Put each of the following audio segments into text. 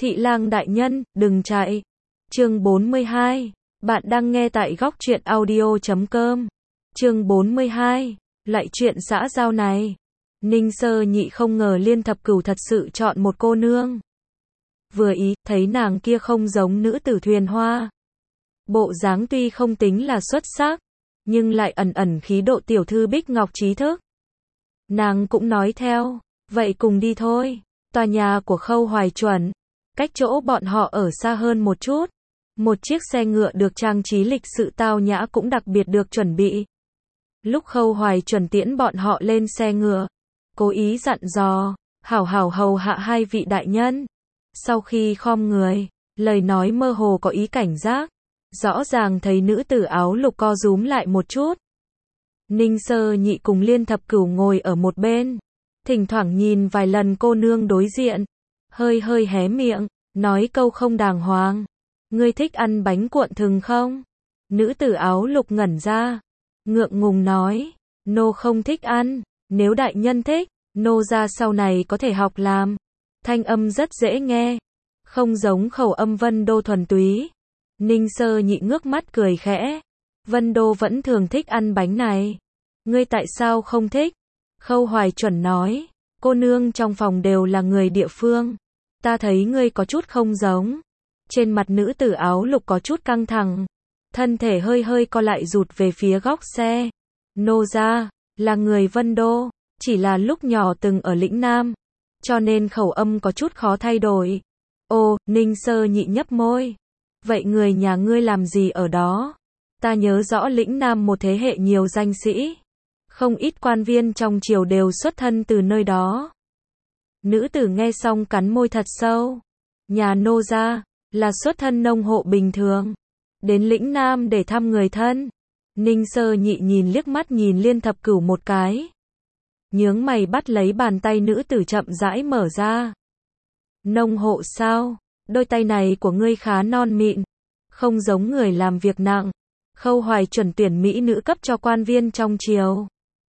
Thị lang đại nhân, đừng chạy. Chương 42. Bạn đang nghe tại góc truyện audio.com. Chương 42. Lại chuyện xã giao này. Ninh Sơ Nhị không ngờ Liên Thập Cửu thật sự chọn một cô nương. Vừa ý, thấy nàng kia không giống nữ tử thuyền hoa. Bộ dáng tuy không tính là xuất sắc, nhưng lại ẩn ẩn khí độ tiểu thư bích ngọc trí thức. Nàng cũng nói theo, vậy cùng đi thôi. Tòa nhà của Khâu Hoài Chuẩn, cách chỗ bọn họ ở xa hơn một chút. Một chiếc xe ngựa được trang trí lịch sự tao nhã cũng đặc biệt được chuẩn bị. Lúc Khâu Hoài Chuẩn tiễn bọn họ lên xe ngựa, cố ý dặn dò, hảo hảo hầu hạ hai vị đại nhân. Sau khi khom người, lời nói mơ hồ có ý cảnh giác, rõ ràng thấy nữ tử áo lục co rúm lại một chút. Ninh Sơ Nhị cùng Liên Thập Cửu ngồi ở một bên, thỉnh thoảng nhìn vài lần cô nương đối diện, hơi hơi hé miệng, nói câu không đàng hoàng. Ngươi thích ăn bánh cuộn thừng không? Nữ tử áo lục ngẩn ra, ngượng ngùng nói, nô không thích ăn, nếu đại nhân thích, nô ra sau này có thể học làm. Thanh âm rất dễ nghe, không giống khẩu âm Vân Đô thuần túy. Ninh Sơ Nhị ngước mắt cười khẽ, Vân Đô vẫn thường thích ăn bánh này. Ngươi tại sao không thích? Khâu Hoài Chuẩn nói, cô nương trong phòng đều là người địa phương. Ta thấy ngươi có chút không giống. Trên mặt nữ tử áo lục có chút căng thẳng, thân thể hơi hơi co lại rụt về phía góc xe. Nô gia là người Vân Đô, chỉ là lúc nhỏ từng ở lĩnh Nam, cho nên khẩu âm có chút khó thay đổi. Ô, Ninh Sơ Nhị nhấp môi. Vậy người nhà ngươi làm gì ở đó? Ta nhớ rõ lĩnh Nam một thế hệ nhiều danh sĩ, không ít quan viên trong triều đều xuất thân từ nơi đó. Nữ tử nghe xong cắn môi thật sâu. Nhà nô gia là xuất thân nông hộ bình thường, đến lĩnh Nam để thăm người thân. Ninh Sơ Nhị nhìn liếc mắt nhìn Liên Thập Cửu một cái, nhướng mày bắt lấy bàn tay nữ tử chậm rãi mở ra. Nông hộ sao? Đôi tay này của ngươi khá non mịn, không giống người làm việc nặng. Khâu Hoài Chuẩn tuyển mỹ nữ cấp cho quan viên trong triều,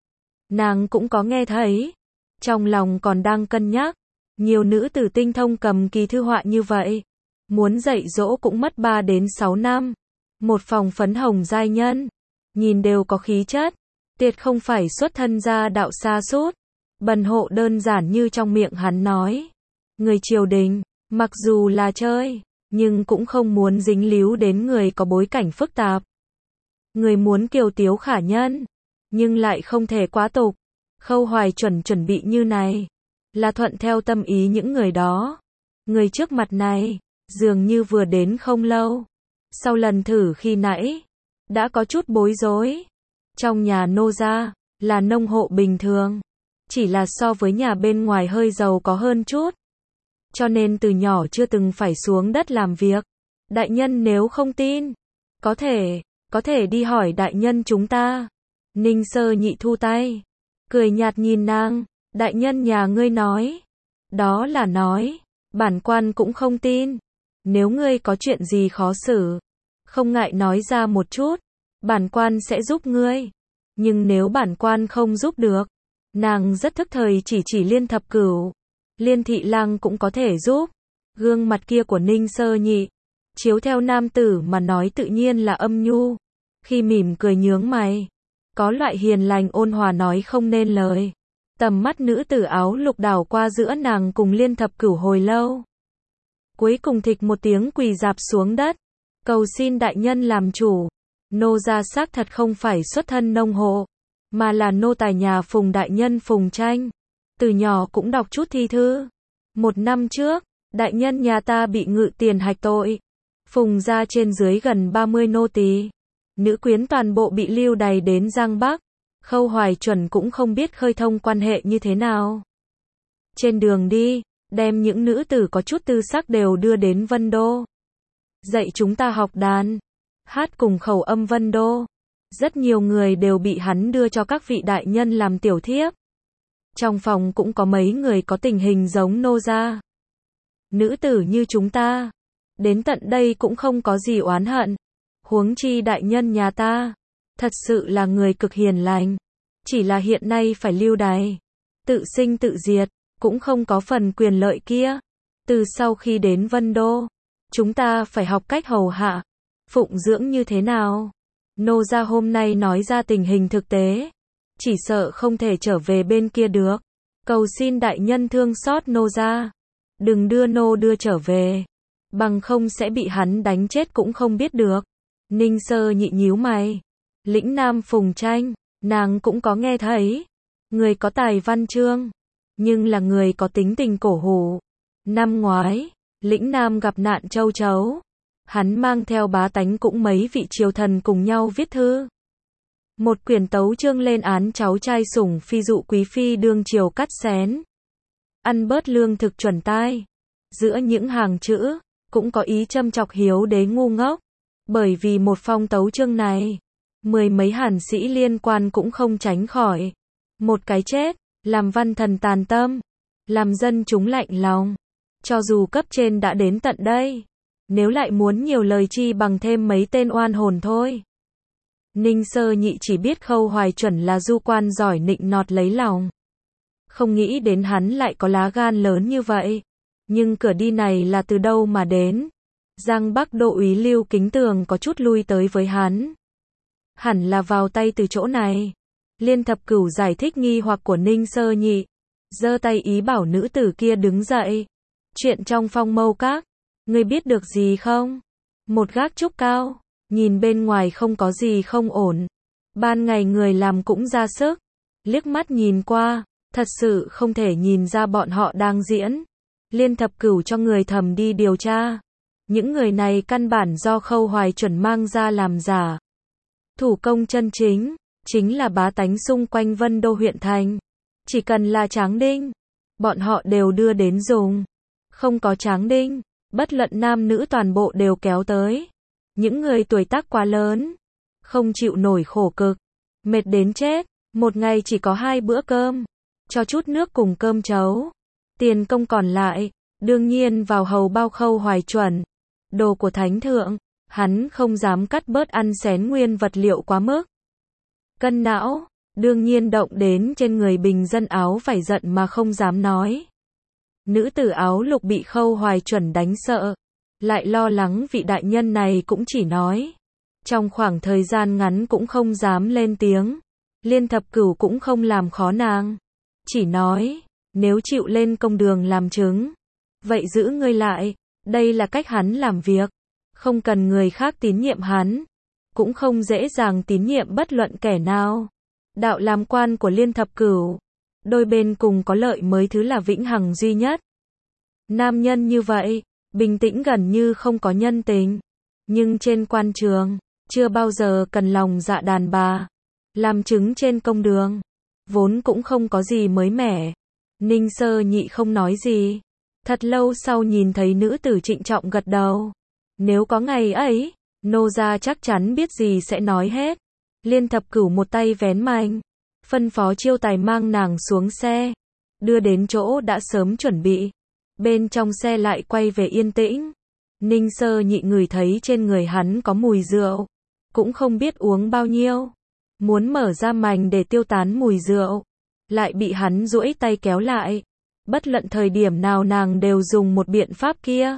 nàng cũng có nghe thấy, trong lòng còn đang cân nhắc. Nhiều nữ tử tinh thông cầm kỳ thư họa như vậy, muốn dạy dỗ cũng mất 3 đến 6 năm. Một phòng phấn hồng giai nhân, nhìn đều có khí chất, tuyệt không phải xuất thân gia đạo xa sút, bần hộ đơn giản như trong miệng hắn nói. Người triều đình, mặc dù là chơi, nhưng cũng không muốn dính líu đến người có bối cảnh phức tạp. Người muốn kiều tiếu khả nhân, nhưng lại không thể quá tục. Khâu Hoài chuẩn bị như này, là thuận theo tâm ý những người đó. Người trước mặt này, dường như vừa đến không lâu, sau lần thử khi nãy, đã có chút bối rối. Trong nhà nô gia, là nông hộ bình thường, chỉ là so với nhà bên ngoài hơi giàu có hơn chút. Cho nên từ nhỏ chưa từng phải xuống đất làm việc. Đại nhân nếu không tin, có thể đi hỏi đại nhân chúng ta. Ninh Sơ Nhị thu tay, cười nhạt nhìn nàng, đại nhân nhà ngươi nói. Đó là nói, bản quan cũng không tin. Nếu ngươi có chuyện gì khó xử, không ngại nói ra một chút, bản quan sẽ giúp ngươi. Nhưng nếu bản quan không giúp được, nàng rất thức thời chỉ Liên Thập Cửu. Liên thị lang cũng có thể giúp. Gương mặt kia của Ninh Sơ Nhị, chiếu theo nam tử mà nói tự nhiên là âm nhu. Khi mỉm cười nhướng mày, có loại hiền lành ôn hòa nói không nên lời. Tầm mắt nữ tử áo lục đảo qua giữa nàng cùng Liên Thập Cửu hồi lâu. Cuối cùng thịch một tiếng quỳ rạp xuống đất, cầu xin đại nhân làm chủ. Nô gia xác thật không phải xuất thân nông hộ, mà là nô tài nhà Phùng đại nhân Phùng Tranh. Từ nhỏ cũng đọc chút thi thư. 1 năm trước, đại nhân nhà ta bị ngự tiền hạch tội. Phùng gia trên dưới gần 30 nô tỳ, nữ quyến toàn bộ bị lưu đày đến Giang Bắc. Khâu Hoài Chuẩn cũng không biết khơi thông quan hệ như thế nào. Trên đường đi, đem những nữ tử có chút tư sắc đều đưa đến Vân Đô. Dạy chúng ta học đàn, hát cùng khẩu âm Vân Đô. Rất nhiều người đều bị hắn đưa cho các vị đại nhân làm tiểu thiếp. Trong phòng cũng có mấy người có tình hình giống nô gia. Nữ tử như chúng ta, đến tận đây cũng không có gì oán hận. Huống chi đại nhân nhà ta, thật sự là người cực hiền lành. Chỉ là hiện nay phải lưu đày, tự sinh tự diệt, cũng không có phần quyền lợi kia. Từ sau khi đến Vân Đô, chúng ta phải học cách hầu hạ, phụng dưỡng như thế nào. Nô gia hôm nay nói ra tình hình thực tế, chỉ sợ không thể trở về bên kia được. Cầu xin đại nhân thương xót nô gia, đừng đưa nô đưa trở về, bằng không sẽ bị hắn đánh chết cũng không biết được. Ninh Sơ Nhị nhíu mày. Lĩnh Nam Phùng Tranh, nàng cũng có nghe thấy. Người có tài văn chương, nhưng là người có tính tình cổ hủ. Năm ngoái, Lĩnh Nam gặp nạn châu chấu. Hắn mang theo bá tánh cũng mấy vị triều thần cùng nhau viết thư. Một quyển tấu chương lên án cháu trai sủng phi dụ quý phi đương triều cắt xén. Ăn bớt lương thực chuẩn tai. Giữa những hàng chữ, cũng có ý châm chọc hiếu đế ngu ngốc. Bởi vì một phong tấu chương này, mười mấy hàn sĩ liên quan cũng không tránh khỏi. Một cái chết, làm văn thần tàn tâm, làm dân chúng lạnh lòng. Cho dù cấp trên đã đến tận đây, nếu lại muốn nhiều lời chi bằng thêm mấy tên oan hồn thôi. Ninh Sơ Nhị chỉ biết Khâu Hoài Chuẩn là du quan giỏi nịnh nọt lấy lòng. Không nghĩ đến hắn lại có lá gan lớn như vậy. Nhưng cửa đi này là từ đâu mà đến? Giang Bắc Đô úy Lưu Kính Tường có chút lui tới với hắn. Hẳn là vào tay từ chỗ này. Liên Thập Cửu giải thích nghi hoặc của Ninh Sơ Nhị, giơ tay ý bảo nữ tử kia đứng dậy. Chuyện trong Phong Mâu Các, ngươi biết được gì không? Một gác trúc cao, nhìn bên ngoài không có gì không ổn. Ban ngày người làm cũng ra sức. Liếc mắt nhìn qua, thật sự không thể nhìn ra bọn họ đang diễn. Liên Thập Cửu cho người thầm đi điều tra. Những người này căn bản do Khâu Hoài Chuẩn mang ra làm giả. Thủ công chân chính, chính là bá tánh xung quanh Vân Đô huyện thành. Chỉ cần là tráng đinh, bọn họ đều đưa đến dùng. Không có tráng đinh, bất luận nam nữ toàn bộ đều kéo tới. Những người tuổi tác quá lớn, không chịu nổi khổ cực, mệt đến chết, một ngày chỉ có 2 bữa cơm, cho chút nước cùng cơm chấu. Tiền công còn lại, đương nhiên vào hầu bao Khâu Hoài Chuẩn. Đồ của thánh thượng, hắn không dám cắt bớt ăn xén nguyên vật liệu quá mức. Cân não, đương nhiên động đến trên người bình dân áo phải giận mà không dám nói. Nữ tử áo lục bị Khâu Hoài Chuẩn đánh sợ, lại lo lắng vị đại nhân này cũng chỉ nói. Trong khoảng thời gian ngắn cũng không dám lên tiếng. Liên Thập Cửu cũng không làm khó nàng. Chỉ nói, nếu chịu lên công đường làm chứng, vậy giữ ngươi lại. Đây là cách hắn làm việc. Không cần người khác tín nhiệm hắn. Cũng không dễ dàng tín nhiệm bất luận kẻ nào. Đạo làm quan của Liên Thập Cửu, đôi bên cùng có lợi mới thứ là vĩnh hằng duy nhất. Nam nhân như vậy, bình tĩnh gần như không có nhân tình. Nhưng trên quan trường, chưa bao giờ cần lòng dạ đàn bà. Làm chứng trên công đường, vốn cũng không có gì mới mẻ. Ninh Sơ Nhị không nói gì. Thật lâu sau nhìn thấy nữ tử trịnh trọng gật đầu. Nếu có ngày ấy, nô gia chắc chắn biết gì sẽ nói hết. Liên Thập Cửu một tay vén mành, phân phó chiêu tài mang nàng xuống xe, đưa đến chỗ đã sớm chuẩn bị. Bên trong xe lại quay về yên tĩnh. Ninh Sơ Nhị ngửi thấy trên người hắn có mùi rượu, cũng không biết uống bao nhiêu. Muốn mở ra mành để tiêu tán mùi rượu, lại bị hắn duỗi tay kéo lại. Bất luận thời điểm nào nàng đều dùng một biện pháp kia.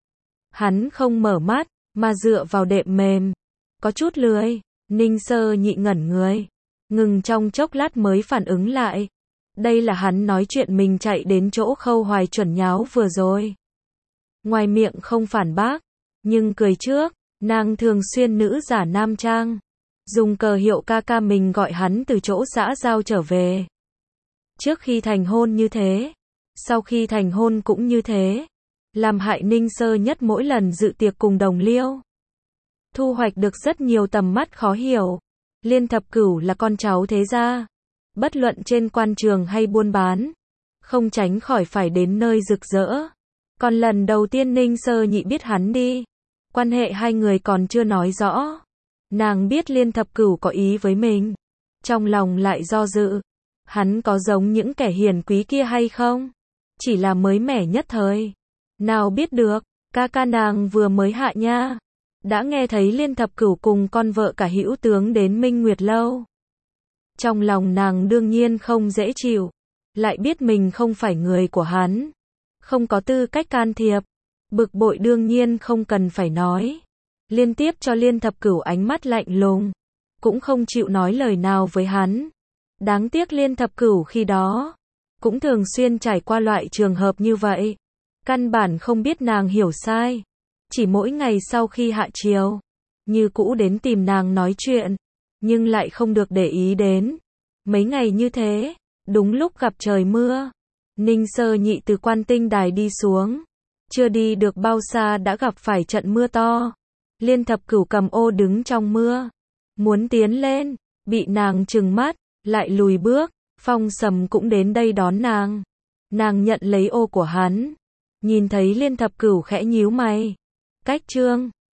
Hắn không mở mắt, mà dựa vào đệm mềm. Có chút lười. Ninh Sơ Nhị ngẩn người. Ngừng trong chốc lát mới phản ứng lại. Đây là hắn nói chuyện mình chạy đến chỗ Khâu Hoài Chuẩn nháo vừa rồi. Ngoài miệng không phản bác, nhưng cười trước. Nàng thường xuyên nữ giả nam trang, dùng cờ hiệu ca ca mình gọi hắn từ chỗ xã giao trở về. Trước khi thành hôn như thế, sau khi thành hôn cũng như thế, làm hại Ninh Sơ Nhất mỗi lần dự tiệc cùng đồng liêu. Thu hoạch được rất nhiều tầm mắt khó hiểu. Liên Thập Cửu là con cháu thế gia, bất luận trên quan trường hay buôn bán, không tránh khỏi phải đến nơi rực rỡ. Còn lần đầu tiên Ninh Sơ Nhị biết hắn đi, quan hệ hai người còn chưa nói rõ. Nàng biết Liên Thập Cửu có ý với mình, trong lòng lại do dự. Hắn có giống những kẻ hiền quý kia hay không? Chỉ là mới mẻ nhất thời. Nào biết được, ca ca nàng vừa mới hạ nha. Đã nghe thấy Liên Thập Cửu cùng con vợ cả hữu tướng đến Minh Nguyệt Lâu. Trong lòng nàng đương nhiên không dễ chịu. Lại biết mình không phải người của hắn. không có tư cách can thiệp. Bực bội đương nhiên không cần phải nói. Liên tiếp cho Liên Thập Cửu ánh mắt lạnh lùng, cũng không chịu nói lời nào với hắn. Đáng tiếc Liên Thập Cửu khi đó cũng thường xuyên trải qua loại trường hợp như vậy, căn bản không biết nàng hiểu sai. Chỉ mỗi ngày sau khi hạ chiều, như cũ đến tìm nàng nói chuyện, nhưng lại không được để ý đến. Mấy ngày như thế, đúng lúc gặp trời mưa, Ninh Sơ Nhị từ Quan Tinh Đài đi xuống, chưa đi được bao xa đã gặp phải trận mưa to. Liên Thập Cửu cầm ô đứng trong mưa, muốn tiến lên, bị nàng trừng mắt, lại lùi bước. Phong Sầm cũng đến đây đón nàng. Nàng nhận lấy ô của hắn, nhìn thấy Liên Thập Cửu khẽ nhíu mày. Cách Trương